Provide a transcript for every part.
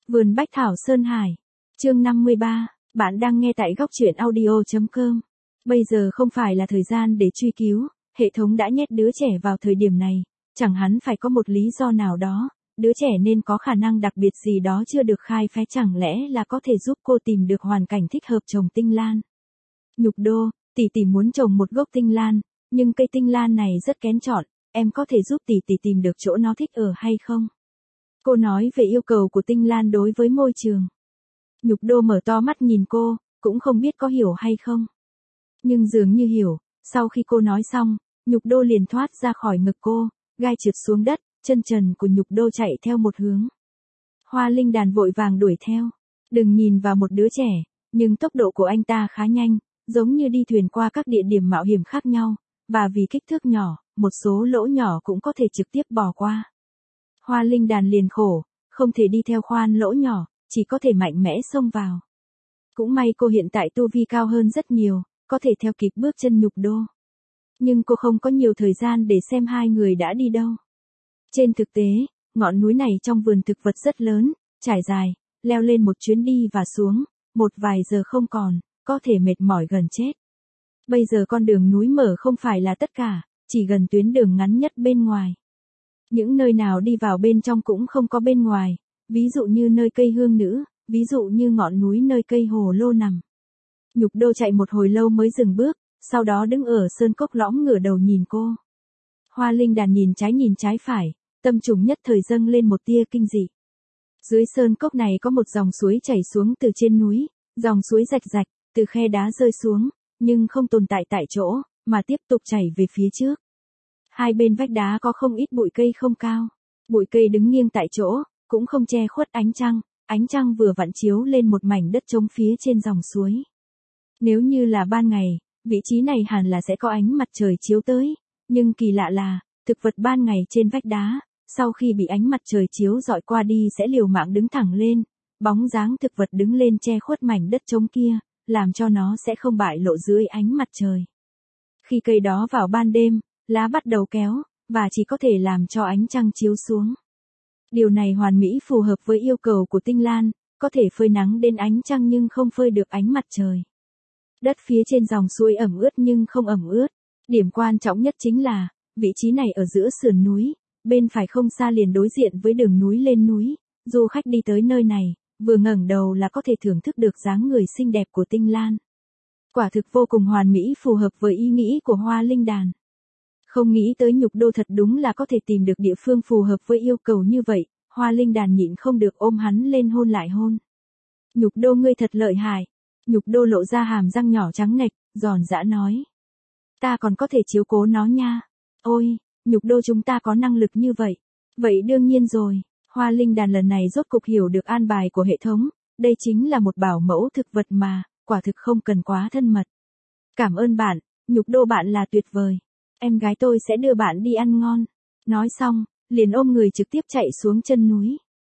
Vườn Bách Thảo Sơn Hải. Chương 53. Bạn đang nghe tại góc truyện audio.com. Bây giờ không phải là thời gian để truy cứu, hệ thống đã nhét đứa trẻ vào thời điểm này, chẳng hắn phải có một lý do nào đó, đứa trẻ nên có khả năng đặc biệt gì đó chưa được khai phá, chẳng lẽ là có thể giúp cô tìm được hoàn cảnh thích hợp trồng tinh lan. Nhục Đô, tỷ muốn trồng một gốc tinh lan, nhưng cây tinh lan này rất kén chọn, em có thể giúp tỷ tìm được chỗ nó thích ở hay không? Cô nói về yêu cầu của tinh lan đối với môi trường. Nhục Đô mở to mắt nhìn cô, cũng không biết có hiểu hay không. Nhưng dường như hiểu, sau khi cô nói xong, Nhục Đô liền thoát ra khỏi ngực cô, gai trượt xuống đất, chân trần của Nhục Đô chạy theo một hướng. Hoa Linh Đàn vội vàng đuổi theo. Đừng nhìn vào một đứa trẻ, nhưng tốc độ của anh ta khá nhanh, giống như đi thuyền qua các địa điểm mạo hiểm khác nhau, và vì kích thước nhỏ, một số lỗ nhỏ cũng có thể trực tiếp bỏ qua. Hoa Linh Đàn liền khổ, không thể đi theo khoan lỗ nhỏ, chỉ có thể mạnh mẽ xông vào. Cũng may cô hiện tại tu vi cao hơn rất nhiều, có thể theo kịp bước chân Nhục Đô. Nhưng cô không có nhiều thời gian để xem hai người đã đi đâu. Trên thực tế, ngọn núi này trong vườn thực vật rất lớn, trải dài, leo lên một chuyến đi và xuống, một vài giờ không còn, có thể mệt mỏi gần chết. Bây giờ con đường núi mở không phải là tất cả, chỉ gần tuyến đường ngắn nhất bên ngoài. Những nơi nào đi vào bên trong cũng không có bên ngoài, ví dụ như nơi cây hương nữ, ví dụ như ngọn núi nơi cây hồ lô nằm. Nhục Đô chạy một hồi lâu mới dừng bước, sau đó đứng ở sơn cốc lõm ngửa đầu nhìn cô. Hoa Linh Đàn nhìn trái phải, tâm trùng nhất thời dâng lên một tia kinh dị. Dưới sơn cốc này có một dòng suối chảy xuống từ trên núi, dòng suối rạch rạch, từ khe đá rơi xuống, nhưng không tồn tại tại chỗ, mà tiếp tục chảy về phía trước. Hai bên vách đá có không ít bụi cây không cao, bụi cây đứng nghiêng tại chỗ, cũng không che khuất ánh trăng vừa vặn chiếu lên một mảnh đất trống phía trên dòng suối. Nếu như là ban ngày, vị trí này hẳn là sẽ có ánh mặt trời chiếu tới, nhưng kỳ lạ là, thực vật ban ngày trên vách đá, sau khi bị ánh mặt trời chiếu rọi qua đi sẽ liều mạng đứng thẳng lên, bóng dáng thực vật đứng lên che khuất mảnh đất trống kia, làm cho nó sẽ không bại lộ dưới ánh mặt trời. Khi cây đó vào ban đêm, lá bắt đầu kéo, và chỉ có thể làm cho ánh trăng chiếu xuống. Điều này hoàn mỹ phù hợp với yêu cầu của tinh lan, có thể phơi nắng đến ánh trăng nhưng không phơi được ánh mặt trời. Đất phía trên dòng suối ẩm ướt nhưng không ẩm ướt. Điểm quan trọng nhất chính là, vị trí này ở giữa sườn núi, bên phải không xa liền đối diện với đường núi lên núi. Du khách đi tới nơi này, vừa ngẩng đầu là có thể thưởng thức được dáng người xinh đẹp của tinh lan. Quả thực vô cùng hoàn mỹ phù hợp với ý nghĩ của Hoa Linh Đàn. Không nghĩ tới Nhục Đô thật đúng là có thể tìm được địa phương phù hợp với yêu cầu như vậy, Hoa Linh Đàn nhịn không được ôm hắn lên hôn lại hôn. Nhục Đô ngươi thật lợi hại. Nhục Đô lộ ra hàm răng nhỏ trắng nghệch, giòn giã nói. Ta còn có thể chiếu cố nó nha. Ôi, Nhục Đô chúng ta có năng lực như vậy. Vậy đương nhiên rồi, Hoa Linh Đàn lần này rốt cục hiểu được an bài của hệ thống, đây chính là một bảo mẫu thực vật mà, quả thực không cần quá thân mật. Cảm ơn bạn, Nhục Đô bạn là tuyệt vời. Em gái tôi sẽ đưa bạn đi ăn ngon. Nói xong, liền ôm người trực tiếp chạy xuống chân núi.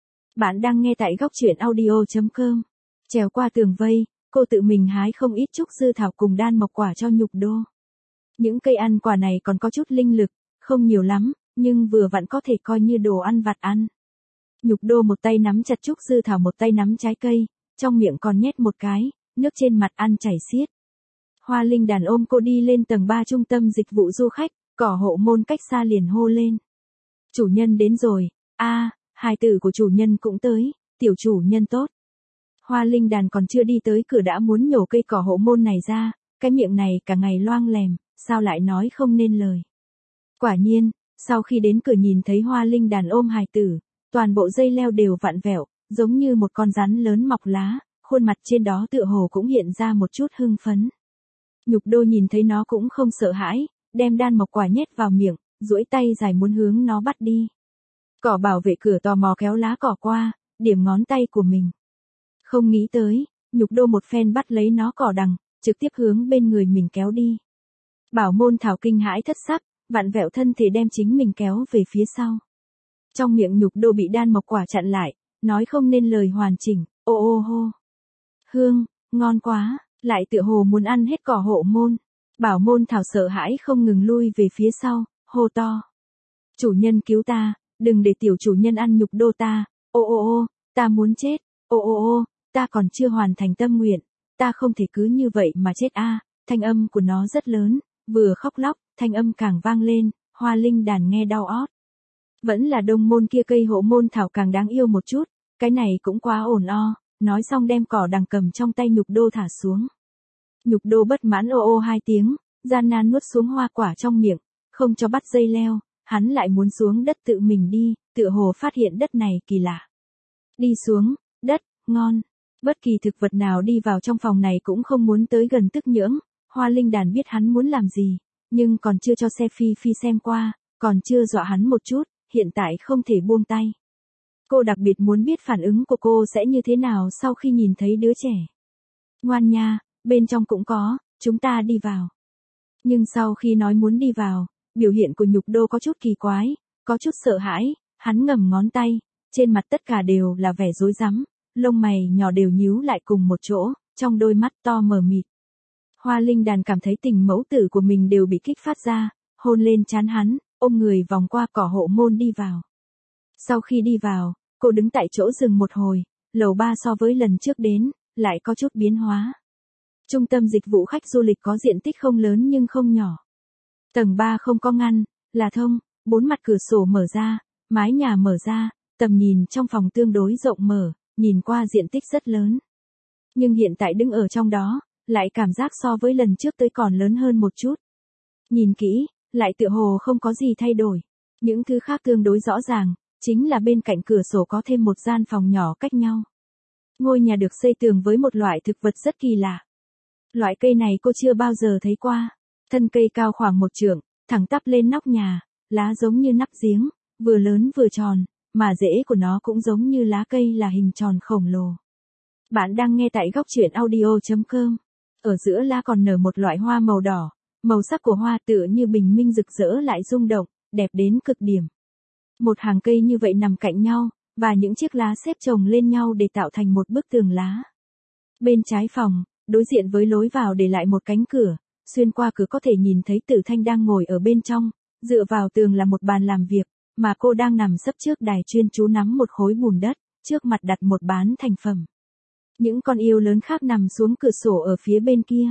Bạn đang nghe tại góc truyện audio.com. Trèo qua tường vây, cô tự mình hái không ít trúc dư thảo cùng đan mộc quả cho Nhục Đô. Những cây ăn quả này còn có chút linh lực, không nhiều lắm, nhưng vừa vặn có thể coi như đồ ăn vặt ăn. Nhục Đô một tay nắm chặt trúc dư thảo một tay nắm trái cây, trong miệng còn nhét một cái, nước trên mặt ăn chảy xiết. Hoa Linh Đàn ôm cô đi lên tầng 3 trung tâm dịch vụ du khách, cỏ hộ môn cách xa liền hô lên. Chủ nhân đến rồi, hài tử của chủ nhân cũng tới, tiểu chủ nhân tốt. Hoa Linh Đàn còn chưa đi tới cửa đã muốn nhổ cây cỏ hộ môn này ra, cái miệng này cả ngày loang lèm, sao lại nói không nên lời. Quả nhiên, sau khi đến cửa nhìn thấy Hoa Linh Đàn ôm hài tử, toàn bộ dây leo đều vặn vẹo, giống như một con rắn lớn mọc lá, khuôn mặt trên đó tựa hồ cũng hiện ra một chút hưng phấn. Nhục Đô nhìn thấy nó cũng không sợ hãi, đem đan mộc quả nhét vào miệng, duỗi tay dài muốn hướng nó bắt đi. Cỏ bảo vệ cửa tò mò kéo lá cỏ qua, điểm ngón tay của mình. Không nghĩ tới, Nhục Đô một phen bắt lấy nó cỏ đằng, trực tiếp hướng bên người mình kéo đi. Bảo môn thảo kinh hãi thất sắc, vặn vẹo thân thể đem chính mình kéo về phía sau. Trong miệng Nhục Đô bị đan mộc quả chặn lại, nói không nên lời hoàn chỉnh, ô ô hô. Hương, ngon quá, lại tựa hồ muốn ăn hết cỏ hộ môn. Bảo môn thảo sợ hãi không ngừng lui về phía sau, hô to. Chủ nhân cứu ta, đừng để tiểu chủ nhân ăn Nhục Đô ta, ô ô ô, Ta muốn chết, ô, ta còn chưa hoàn thành tâm nguyện, ta không thể cứ như vậy mà chết a. Thanh âm của nó rất lớn, vừa khóc lóc, thanh âm càng vang lên, Hoa Linh Đàn nghe đau ót. Vẫn là đông môn kia cây hộ môn thảo càng đáng yêu một chút, cái này cũng quá ổn o, nói xong đem cỏ đằng cầm trong tay Nhục Đô thả xuống. Nhục Đô bất mãn ô hai tiếng, gian nan nuốt xuống hoa quả trong miệng, không cho bắt dây leo, hắn lại muốn xuống đất tự mình đi, tựa hồ phát hiện đất này kỳ lạ. Đi xuống, đất, ngon. Bất kỳ thực vật nào đi vào trong phòng này cũng không muốn tới gần tức nhưỡng, Hoa Linh Đàn biết hắn muốn làm gì, nhưng còn chưa cho xe Phi xem qua, còn chưa dọa hắn một chút, hiện tại không thể buông tay. Cô đặc biệt muốn biết phản ứng của cô sẽ như thế nào sau khi nhìn thấy đứa trẻ. Ngoan nha, bên trong cũng có, chúng ta đi vào. Nhưng sau khi nói muốn đi vào, biểu hiện của Nhục Đô có chút kỳ quái, có chút sợ hãi, hắn ngầm ngón tay, trên mặt tất cả đều là vẻ rối rắm, lông mày nhỏ đều nhíu lại cùng một chỗ, trong đôi mắt to mờ mịt. Hoa Linh Đàn cảm thấy tình mẫu tử của mình đều bị kích phát ra, hôn lên trán hắn, ôm người vòng qua cỏ hộ môn đi vào. Sau khi đi vào, cô đứng tại chỗ dừng một hồi, lầu 3 so với lần trước đến, lại có chút biến hóa. Trung tâm dịch vụ khách du lịch có diện tích không lớn nhưng không nhỏ. Tầng 3 không có ngăn, là thông, 4 mặt cửa sổ mở ra, mái nhà mở ra, tầm nhìn trong phòng tương đối rộng mở, nhìn qua diện tích rất lớn. Nhưng hiện tại đứng ở trong đó, lại cảm giác so với lần trước tới còn lớn hơn một chút. Nhìn kỹ, lại tựa hồ không có gì thay đổi. Những thứ khác tương đối rõ ràng, chính là bên cạnh cửa sổ có thêm một gian phòng nhỏ cách nhau. Ngôi nhà được xây tường với một loại thực vật rất kỳ lạ. Loại cây này cô chưa bao giờ thấy qua. Thân cây cao khoảng 1 trượng, thẳng tắp lên nóc nhà, lá giống như nắp giếng, vừa lớn vừa tròn, mà rễ của nó cũng giống như lá cây là hình tròn khổng lồ. Bạn đang nghe tại góc truyện audio.com. Ở giữa lá còn nở một loại hoa màu đỏ, màu sắc của hoa tựa như bình minh rực rỡ lại rung động, đẹp đến cực điểm. Một hàng cây như vậy nằm cạnh nhau, và những chiếc lá xếp chồng lên nhau để tạo thành một bức tường lá. Bên trái phòng, đối diện với lối vào để lại một cánh cửa, xuyên qua cửa có thể nhìn thấy Tử Thanh đang ngồi ở bên trong, dựa vào tường là một bàn làm việc, mà cô đang nằm sấp trước đài chuyên chú nắm một khối bùn đất, trước mặt đặt một bán thành phẩm. Những con yêu lớn khác nằm xuống cửa sổ ở phía bên kia.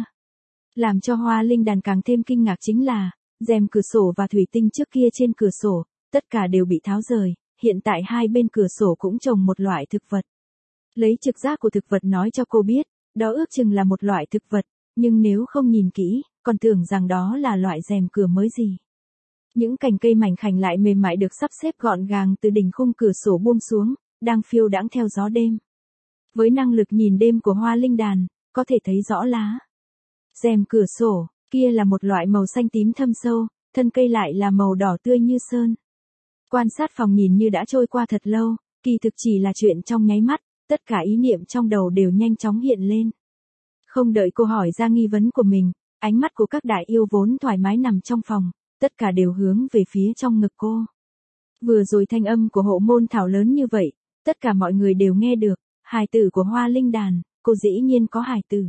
Làm cho Hoa Linh Đàn càng thêm kinh ngạc chính là, rèm cửa sổ và thủy tinh trước kia trên cửa sổ, tất cả đều bị tháo rời, hiện tại hai bên cửa sổ cũng trồng một loại thực vật. Lấy trực giác của thực vật nói cho cô biết, đó ước chừng là một loại thực vật, nhưng nếu không nhìn kỹ, còn tưởng rằng đó là loại rèm cửa mới gì. Những cành cây mảnh khảnh lại mềm mại được sắp xếp gọn gàng từ đỉnh khung cửa sổ buông xuống, đang phiêu đãng theo gió đêm. Với năng lực nhìn đêm của Hoa Linh Đàn, có thể thấy rõ lá. Rèm cửa sổ, kia là một loại màu xanh tím thâm sâu, thân cây lại là màu đỏ tươi như sơn. Quan sát phòng nhìn như đã trôi qua thật lâu, kỳ thực chỉ là chuyện trong nháy mắt, tất cả ý niệm trong đầu đều nhanh chóng hiện lên. Không đợi cô hỏi ra nghi vấn của mình, ánh mắt của các đại yêu vốn thoải mái nằm trong phòng, tất cả đều hướng về phía trong ngực cô. Vừa rồi thanh âm của hộ môn thảo lớn như vậy, tất cả mọi người đều nghe được, hài tử của Hoa Linh Đàn, cô dĩ nhiên có hài tử.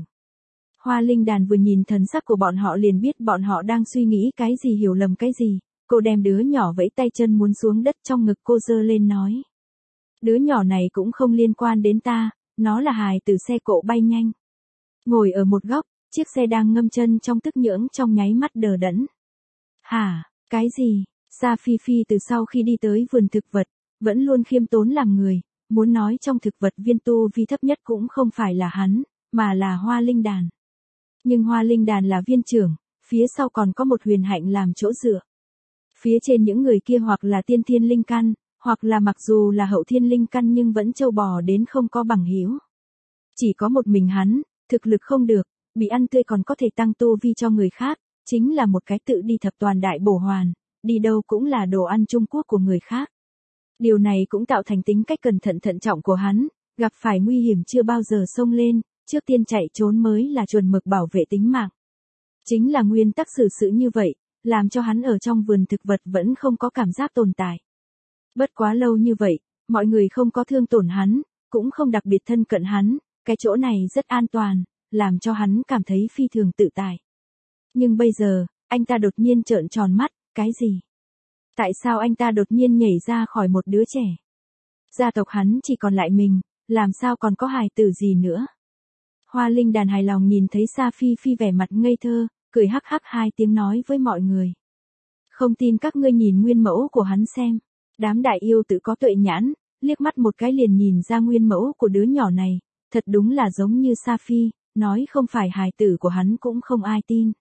Hoa Linh Đàn vừa nhìn thần sắc của bọn họ liền biết bọn họ đang suy nghĩ cái gì, hiểu lầm cái gì, cô đem đứa nhỏ vẫy tay chân muốn xuống đất trong ngực cô giơ lên nói. Đứa nhỏ này cũng không liên quan đến ta, nó là hài tử xe cộ bay nhanh. Ngồi ở một góc, chiếc xe đang ngâm chân trong tức nhưỡng trong nháy mắt đờ đẫn. Hả, cái gì? Sa Phi từ sau khi đi tới vườn thực vật, vẫn luôn khiêm tốn làm người, muốn nói trong thực vật viên tu vi thấp nhất cũng không phải là hắn, mà là Hoa Linh Đàn. Nhưng Hoa Linh Đàn là viên trưởng, phía sau còn có một huyền hạnh làm chỗ dựa. Phía trên những người kia hoặc là tiên thiên linh căn, hoặc là mặc dù là hậu thiên linh căn nhưng vẫn trâu bò đến không có bằng hữu. Chỉ có một mình hắn, thực lực không được, bị ăn tươi còn có thể tăng tu vi cho người khác, chính là một cái tự đi thập toàn đại bổ hoàn, đi đâu cũng là đồ ăn Trung Quốc của người khác. Điều này cũng tạo thành tính cách cẩn thận thận trọng của hắn, gặp phải nguy hiểm chưa bao giờ xông lên, trước tiên chạy trốn mới là chuẩn mực bảo vệ tính mạng. Chính là nguyên tắc xử sự như vậy, làm cho hắn ở trong vườn thực vật vẫn không có cảm giác tồn tại. Bất quá lâu như vậy, mọi người không có thương tổn hắn, cũng không đặc biệt thân cận hắn, cái chỗ này rất an toàn, làm cho hắn cảm thấy phi thường tự tại. Nhưng bây giờ, anh ta đột nhiên trợn tròn mắt, cái gì? Tại sao anh ta đột nhiên nhảy ra khỏi một đứa trẻ? Gia tộc hắn chỉ còn lại mình, làm sao còn có hài tử gì nữa. Hoa Linh Đàn hài lòng nhìn thấy Sa Phi Phi vẻ mặt ngây thơ, cười hắc hắc hai tiếng nói với mọi người. Không tin các ngươi nhìn nguyên mẫu của hắn xem. Đám đại yêu tự có tuệ nhãn, liếc mắt một cái liền nhìn ra nguyên mẫu của đứa nhỏ này, thật đúng là giống như Sa Phi, nói không phải hài tử của hắn cũng không ai tin.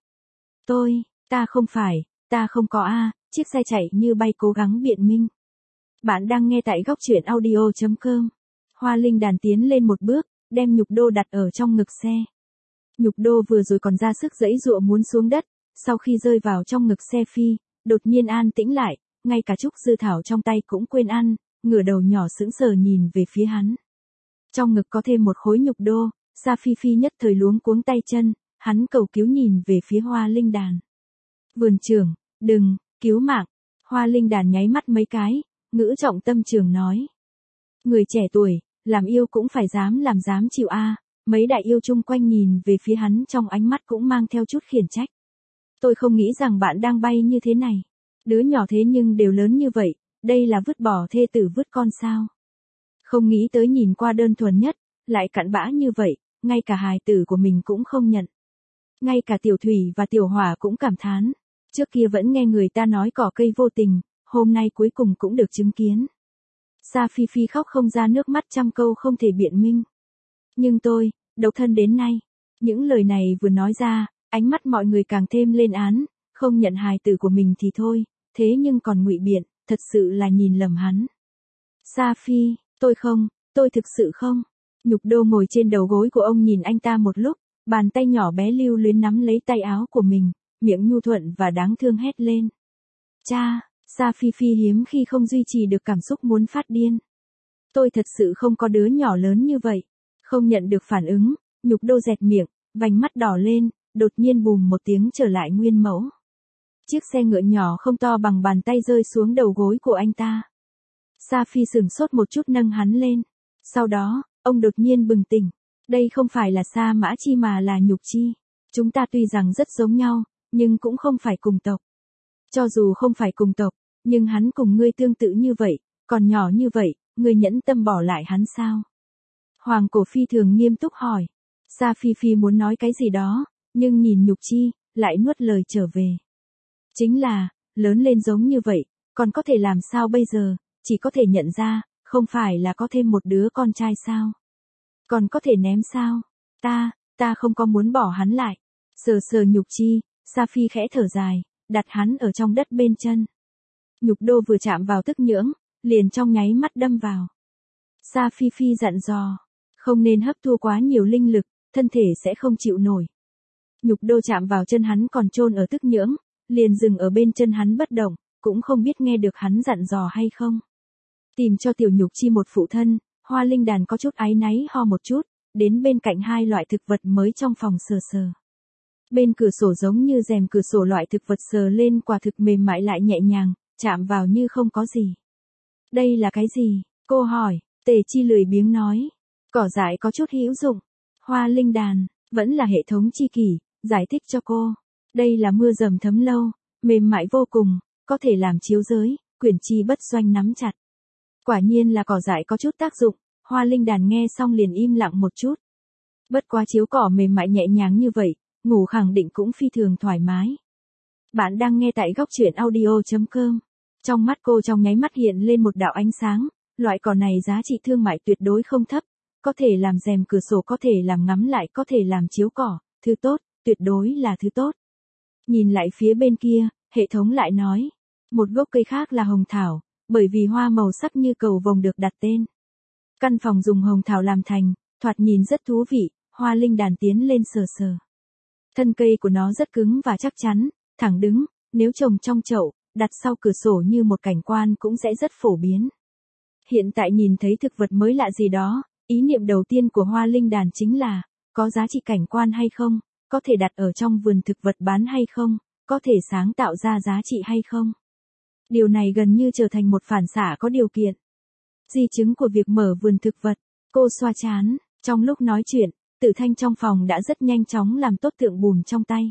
Ta không có chiếc xe chạy như bay cố gắng biện minh. Bạn đang nghe tại góc truyện audio.com. Hoa Linh Đàn tiến lên một bước, đem Nhục Đô đặt ở trong ngực xe. Nhục Đô vừa rồi còn ra sức giãy giụa muốn xuống đất, sau khi rơi vào trong ngực xe Phi, đột nhiên an tĩnh lại, ngay cả Trúc Dư Thảo trong tay cũng quên ăn, ngửa đầu nhỏ sững sờ nhìn về phía hắn. Trong ngực có thêm một khối Nhục Đô, Sa Phi Phi nhất thời luống cuống tay chân, hắn cầu cứu nhìn về phía Hoa Linh Đàn. Vườn trưởng, đừng, cứu mạng. Hoa Linh Đàn nháy mắt mấy cái, ngữ trọng tâm trường nói. Người trẻ tuổi, làm yêu cũng phải dám chịu mấy đại yêu chung quanh nhìn về phía hắn trong ánh mắt cũng mang theo chút khiển trách. Tôi không nghĩ rằng bạn đang bay như thế này. Đứa nhỏ thế nhưng đều lớn như vậy, đây là vứt bỏ thê tử vứt con sao. Không nghĩ tới nhìn qua đơn thuần nhất, lại cặn bã như vậy, ngay cả hài tử của mình cũng không nhận. Ngay cả Tiểu Thủy và Tiểu Hỏa cũng cảm thán. Trước kia vẫn nghe người ta nói cỏ cây vô tình, hôm nay cuối cùng cũng được chứng kiến. Sa Phi Phi khóc không ra nước mắt trăm câu không thể biện minh. Nhưng tôi, độc thân đến nay. Những lời này vừa nói ra, ánh mắt mọi người càng thêm lên án, không nhận hài tử của mình thì thôi, thế nhưng còn ngụy biện, thật sự là nhìn lầm hắn. Sa Phi, tôi thực sự không. Nhục Đô ngồi trên đầu gối của ông nhìn anh ta một lúc, bàn tay nhỏ bé lưu luyến nắm lấy tay áo của mình, miệng nhu thuận và đáng thương hét lên. Cha, Sa Phi Phi hiếm khi không duy trì được cảm xúc muốn phát điên. Tôi thật sự không có đứa nhỏ lớn như vậy. Không nhận được phản ứng, Nhục Đô dẹt miệng, vành mắt đỏ lên, đột nhiên bùm một tiếng trở lại nguyên mẫu. Chiếc xe ngựa nhỏ không to bằng bàn tay rơi xuống đầu gối của anh ta. Sa Phi sửng sốt một chút nâng hắn lên. Sau đó, ông đột nhiên bừng tỉnh. Đây không phải là Sa Mã Chi mà là Nhục Chi. Chúng ta tuy rằng rất giống nhau, nhưng cũng không phải cùng tộc. Cho dù không phải cùng tộc, nhưng hắn cùng ngươi tương tự như vậy, còn nhỏ như vậy, ngươi nhẫn tâm bỏ lại hắn sao? Hoàng Cổ Phi thường nghiêm túc hỏi. Sa Phi Phi muốn nói cái gì đó, nhưng nhìn Nhục Chi, lại nuốt lời trở về. Chính là, lớn lên giống như vậy, còn có thể làm sao bây giờ, chỉ có thể nhận ra, không phải là có thêm một đứa con trai sao? Còn có thể ném sao? Ta không có muốn bỏ hắn lại. Sờ Nhục Chi, Sa Phi khẽ thở dài, đặt hắn ở trong đất bên chân. Nhục Đô vừa chạm vào tức nhưỡng, liền trong nháy mắt đâm vào. Sa Phi Phi dặn dò, không nên hấp thu quá nhiều linh lực, thân thể sẽ không chịu nổi. Nhục Đô chạm vào chân hắn còn chôn ở tức nhưỡng, liền dừng ở bên chân hắn bất động, cũng không biết nghe được hắn dặn dò hay không. Tìm cho Tiểu Nhục Chi một phụ thân, Hoa Linh Đàn có chút áy náy ho một chút, đến bên cạnh hai loại thực vật mới trong phòng sờ. Bên cửa sổ giống như rèm cửa sổ loại thực vật sờ lên quả thực mềm mại lại nhẹ nhàng, chạm vào như không có gì. Đây là cái gì? Cô hỏi, Tề Chi lười biếng nói. Cỏ dại có chút hữu dụng. Hoa Linh Đàn, vẫn là hệ thống chi kỷ, giải thích cho cô. Đây là mưa dầm thấm lâu, mềm mại vô cùng, có thể làm chiếu giới, quyển chi bất doanh nắm chặt. Quả nhiên là cỏ dại có chút tác dụng, Hoa Linh Đàn nghe xong liền im lặng một chút. Bất quá chiếu cỏ mềm mại nhẹ nhàng như vậy, ngủ khẳng định cũng phi thường thoải mái. Bạn đang nghe tại góc truyện audio.com. Trong mắt cô trong nháy mắt hiện lên một đạo ánh sáng, loại cỏ này giá trị thương mại tuyệt đối không thấp, có thể làm rèm cửa sổ, có thể làm ngắm lại, có thể làm chiếu cỏ, thứ tốt, tuyệt đối là thứ tốt. Nhìn lại phía bên kia, hệ thống lại nói, một gốc cây khác là hồng thảo, bởi vì hoa màu sắc như cầu vồng được đặt tên. Căn phòng dùng hồng thảo làm thành, thoạt nhìn rất thú vị, Hoa Linh Đàn tiến lên sờ. Thân cây của nó rất cứng và chắc chắn, thẳng đứng, nếu trồng trong chậu, đặt sau cửa sổ như một cảnh quan cũng sẽ rất phổ biến. Hiện tại nhìn thấy thực vật mới lạ gì đó, ý niệm đầu tiên của Hoa Linh Đàn chính là, có giá trị cảnh quan hay không, có thể đặt ở trong vườn thực vật bán hay không, có thể sáng tạo ra giá trị hay không. Điều này gần như trở thành một phản xạ có điều kiện. Di chứng của việc mở vườn thực vật, cô xoa trán, trong lúc nói chuyện, Tử Thanh trong phòng đã rất nhanh chóng làm tốt tượng bùn trong tay.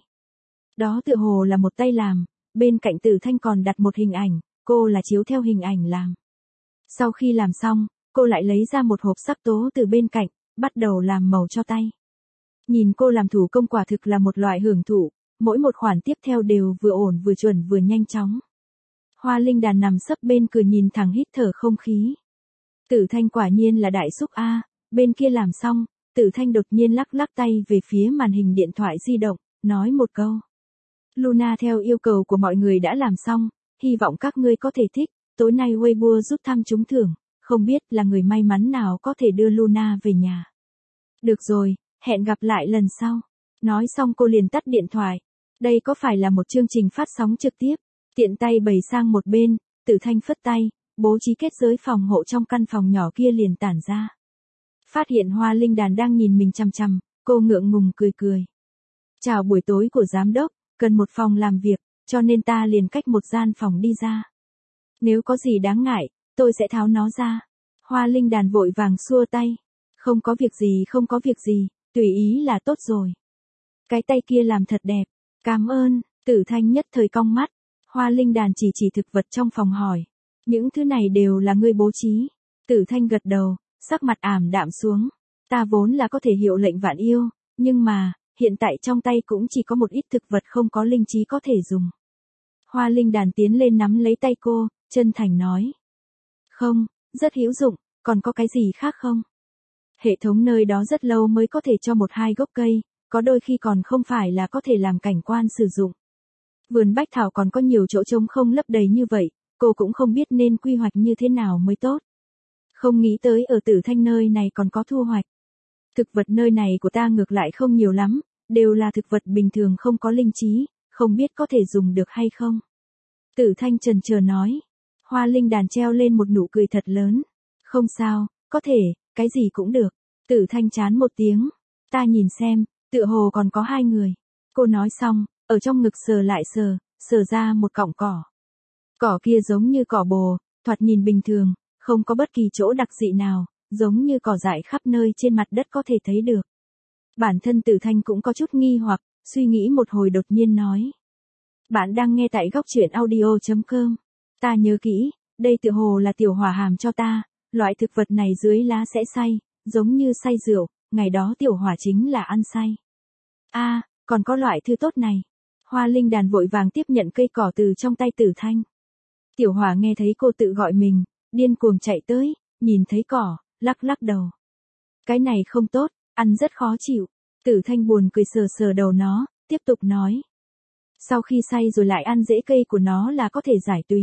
Đó tựa hồ là một tay làm, bên cạnh Tử Thanh còn đặt một hình ảnh, cô là chiếu theo hình ảnh làm. Sau khi làm xong, cô lại lấy ra một hộp sắc tố từ bên cạnh, bắt đầu làm màu cho tay. Nhìn cô làm thủ công quả thực là một loại hưởng thụ, mỗi một khoản tiếp theo đều vừa ổn vừa chuẩn vừa nhanh chóng. Hoa Linh Đàn nằm sấp bên cười nhìn thẳng hít thở không khí. Tử Thanh quả nhiên là đại xúc a. Bên kia làm xong, Tử Thanh đột nhiên lắc lắc tay về phía màn hình điện thoại di động, nói một câu. Luna theo yêu cầu của mọi người đã làm xong, hy vọng các ngươi có thể thích, tối nay Weibo rút thăm trúng thưởng, không biết là người may mắn nào có thể đưa Luna về nhà. Được rồi, hẹn gặp lại lần sau. Nói xong cô liền tắt điện thoại. Đây có phải là một chương trình phát sóng trực tiếp? Tiện tay bày sang một bên, Tử Thanh phất tay, bố trí kết giới phòng hộ trong căn phòng nhỏ kia liền tản ra. Phát hiện Hoa Linh Đàn đang nhìn mình chằm chằm, cô ngượng ngùng cười cười. Chào buổi tối của giám đốc, cần một phòng làm việc, cho nên ta liền cách một gian phòng đi ra. Nếu có gì đáng ngại, tôi sẽ tháo nó ra. Hoa Linh Đàn vội vàng xua tay. Không có việc gì, tùy ý là tốt rồi. Cái tay kia làm thật đẹp, cảm ơn. Tử Thanh nhất thời cong mắt. Hoa Linh Đàn chỉ thực vật trong phòng hỏi. Những thứ này đều là ngươi bố trí. Tử Thanh gật đầu, sắc mặt ảm đạm xuống. Ta vốn là có thể hiệu lệnh vạn yêu, nhưng mà, hiện tại trong tay cũng chỉ có một ít thực vật không có linh trí có thể dùng. Hoa Linh Đàn tiến lên nắm lấy tay cô, chân thành nói. Không, rất hữu dụng, còn có cái gì khác không? Hệ thống nơi đó rất lâu mới có thể cho một hai gốc cây, có đôi khi còn không phải là có thể làm cảnh quan sử dụng. Vườn bách thảo còn có nhiều chỗ trống không lấp đầy như vậy, cô cũng không biết nên quy hoạch như thế nào mới tốt. Không nghĩ tới ở Tử Thanh nơi này còn có thu hoạch. Thực vật nơi này của ta ngược lại không nhiều lắm, đều là thực vật bình thường không có linh trí, không biết có thể dùng được hay không. Tử Thanh chần chờ nói. Hoa Linh Đàn treo lên một nụ cười thật lớn. Không sao, có thể, cái gì cũng được. Tử Thanh chán một tiếng. Ta nhìn xem, tựa hồ còn có hai người. Cô nói xong, ở trong ngực sờ lại sờ ra một cọng cỏ. Cỏ kia giống như cỏ bồ, thoạt nhìn bình thường, không có bất kỳ chỗ đặc dị nào, giống như cỏ dại khắp nơi trên mặt đất có thể thấy được. Bản thân Tử Thanh cũng có chút nghi hoặc, suy nghĩ một hồi đột nhiên nói. Bạn đang nghe tại góc truyện audio.com. Ta nhớ kỹ, đây tựa hồ là tiểu hỏa hàm cho ta, loại thực vật này dưới lá sẽ say, giống như say rượu, ngày đó tiểu hỏa chính là ăn say. Còn có loại thư tốt này. Hoa Linh Đàn vội vàng tiếp nhận cây cỏ từ trong tay Tử Thanh. Tiểu hỏa nghe thấy cô tự gọi mình, điên cuồng chạy tới, nhìn thấy cỏ, lắc lắc đầu. Cái này không tốt, ăn rất khó chịu. Tử Thanh buồn cười sờ đầu nó, tiếp tục nói. Sau khi say rồi lại ăn rễ cây của nó là có thể giải túy.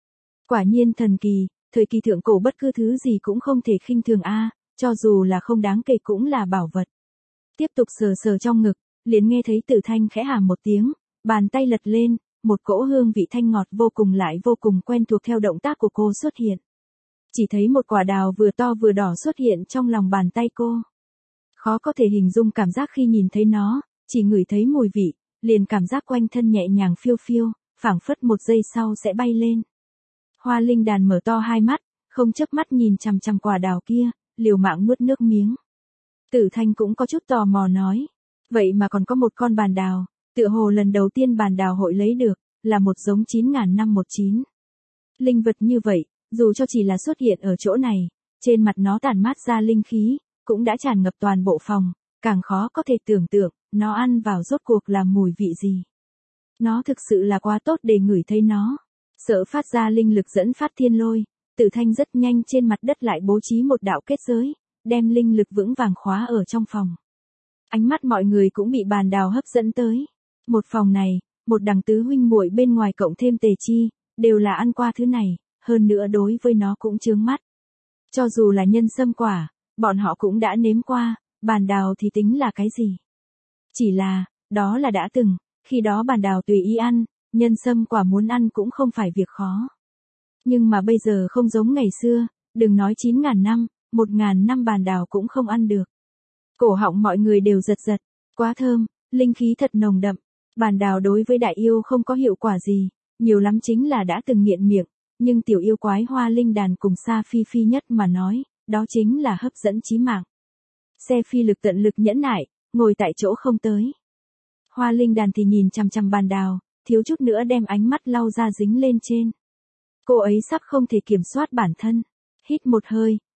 Quả nhiên thần kỳ, thời kỳ thượng cổ bất cứ thứ gì cũng không thể khinh thường cho dù là không đáng kể cũng là bảo vật. Tiếp tục sờ trong ngực, liền nghe thấy Tử Thanh khẽ hàm một tiếng, bàn tay lật lên, một cỗ hương vị thanh ngọt vô cùng lại vô cùng quen thuộc theo động tác của cô xuất hiện. Chỉ thấy một quả đào vừa to vừa đỏ xuất hiện trong lòng bàn tay cô. Khó có thể hình dung cảm giác khi nhìn thấy nó, chỉ ngửi thấy mùi vị, liền cảm giác quanh thân nhẹ nhàng phiêu phiêu, phảng phất một giây sau sẽ bay lên. Hoa Linh Đàn mở to hai mắt, không chớp mắt nhìn chằm chằm quả đào kia, liều mạng nuốt nước miếng. Tử Thanh cũng có chút tò mò nói, vậy mà còn có một con bàn đào, tựa hồ lần đầu tiên bàn đào hội lấy được, là một giống 9.519. Linh vật như vậy, dù cho chỉ là xuất hiện ở chỗ này, trên mặt nó tản mát ra linh khí, cũng đã tràn ngập toàn bộ phòng, càng khó có thể tưởng tượng, nó ăn vào rốt cuộc là mùi vị gì. Nó thực sự là quá tốt để ngửi thấy nó. Sợ phát ra linh lực dẫn phát thiên lôi, Tử Thanh rất nhanh trên mặt đất lại bố trí một đạo kết giới, đem linh lực vững vàng khóa ở trong phòng. Ánh mắt mọi người cũng bị bàn đào hấp dẫn tới. Một phòng này, một đằng tứ huynh muội bên ngoài cộng thêm Tề Chi, đều là ăn qua thứ này, hơn nữa đối với nó cũng chướng mắt. Cho dù là nhân sâm quả, bọn họ cũng đã nếm qua, bàn đào thì tính là cái gì? Chỉ là, đó là đã từng, khi đó bàn đào tùy ý ăn, nhân sâm quả muốn ăn cũng không phải việc khó. Nhưng mà bây giờ không giống ngày xưa, đừng nói 9.000 năm, 1.000 năm bàn đào cũng không ăn được. Cổ họng mọi người đều giật, quá thơm, linh khí thật nồng đậm. Bàn đào đối với đại yêu không có hiệu quả gì, nhiều lắm chính là đã từng nghiện miệng, nhưng tiểu yêu quái Hoa Linh Đàn cùng Sa Phi Phi nhất mà nói, đó chính là hấp dẫn chí mạng. Xe Phi lực tận lực nhẫn nại, ngồi tại chỗ không tới. Hoa Linh Đàn thì nhìn chằm chằm bàn đào, thiếu chút nữa đem ánh mắt lau ra dính lên trên. Cô ấy sắp không thể kiểm soát bản thân. Hít một hơi,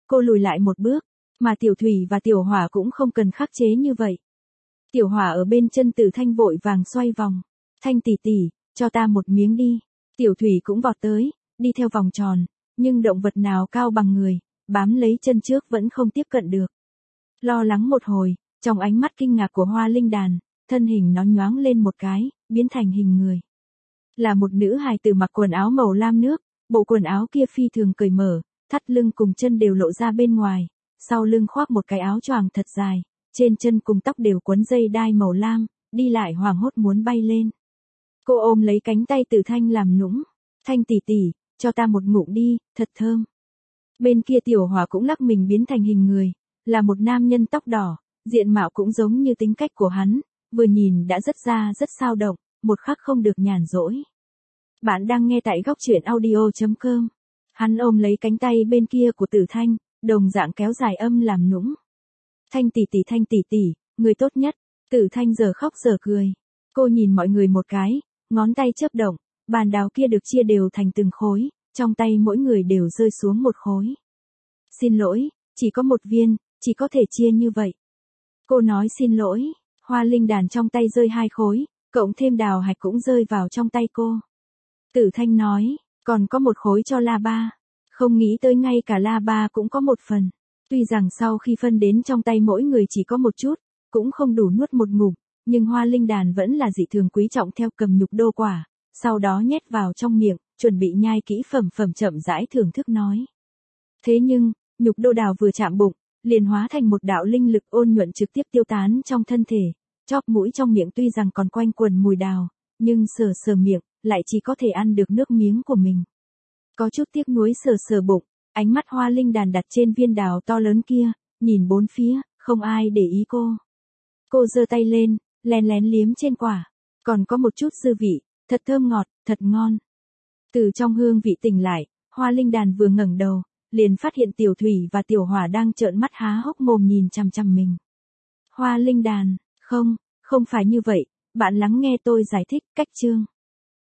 Cô lùi lại một bước, mà Tiểu Thủy và Tiểu Hỏa cũng không cần khắc chế như vậy. Tiểu Hỏa ở bên chân Tử Thanh vội vàng xoay vòng. Thanh tỷ tỷ, cho ta một miếng đi. Tiểu Thủy cũng vọt tới, đi theo vòng tròn, nhưng động vật nào cao bằng người, bám lấy chân trước vẫn không tiếp cận được. Lo lắng một hồi, trong ánh mắt kinh ngạc của Hoa Linh Đàn, thân hình nó nhoáng lên một cái, biến thành hình người. Là một nữ hài tử mặc quần áo màu lam nước, bộ quần áo kia phi thường cởi mở, thắt lưng cùng chân đều lộ ra bên ngoài, sau lưng khoác một cái áo choàng thật dài, trên chân cùng tóc đều quấn dây đai màu lam, đi lại hoảng hốt muốn bay lên. Cô ôm lấy cánh tay Tử Thanh làm nũng, Thanh tỷ tỷ, cho ta một ngụm đi, thật thơm. Bên kia Tiểu Hỏa cũng lắc mình biến thành hình người, là một nam nhân tóc đỏ, diện mạo cũng giống như tính cách của hắn, vừa nhìn đã rất sao động, một khắc không được nhàn rỗi. Bạn đang nghe tại góc truyện audio.com. Hắn ôm lấy cánh tay bên kia của Tử Thanh, đồng dạng kéo dài âm làm nũng. Thanh tỷ tỷ, người tốt nhất. Tử Thanh giờ khóc giờ cười. Cô nhìn mọi người một cái, ngón tay chớp động, bàn đào kia được chia đều thành từng khối, trong tay mỗi người đều rơi xuống một khối. Xin lỗi, chỉ có một viên, chỉ có thể chia như vậy. Cô nói xin lỗi, Hoa Linh Đàn trong tay rơi 2 khối, cộng thêm đào hạch cũng rơi vào trong tay cô. Tử Thanh nói, còn có một khối cho La Ba. Không nghĩ tới ngay cả La Ba cũng có một phần. Tuy rằng sau khi phân đến trong tay mỗi người chỉ có một chút, cũng không đủ nuốt một ngụm, nhưng Hoa Linh Đàn vẫn là dị thường quý trọng theo cầm nhục đô quả, sau đó nhét vào trong miệng, chuẩn bị nhai kỹ phẩm chậm rãi thưởng thức nói. Thế nhưng, nhục đô đào vừa chạm bụng, liền hóa thành một đạo linh lực ôn nhuận trực tiếp tiêu tán trong thân thể, chóp mũi trong miệng tuy rằng còn quanh quẩn mùi đào, nhưng sờ miệng, lại chỉ có thể ăn được nước miếng của mình. Có chút tiếc nuối sờ bụng, ánh mắt Hoa Linh Đàn đặt trên viên đào to lớn kia, nhìn bốn phía, không ai để ý cô. Cô giơ tay lên, lén liếm trên quả, còn có một chút dư vị, thật thơm ngọt, thật ngon. Từ trong hương vị tỉnh lại, Hoa Linh Đàn vừa ngẩng đầu, liền phát hiện Tiểu Thủy và Tiểu Hỏa đang trợn mắt há hốc mồm nhìn chằm mình. Hoa Linh Đàn, không phải như vậy, bạn lắng nghe tôi giải thích cách chương.